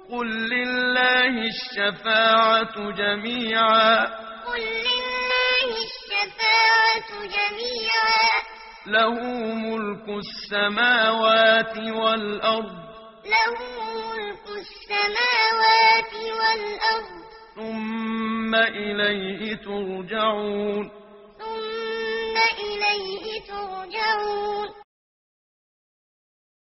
قل لله الشفاعة جميعا قل لله الشفاعة جميعا له ملك السماوات والأرض له ملك السماوات والأرض ثم إليه ترجعون ثم إليه ترجعون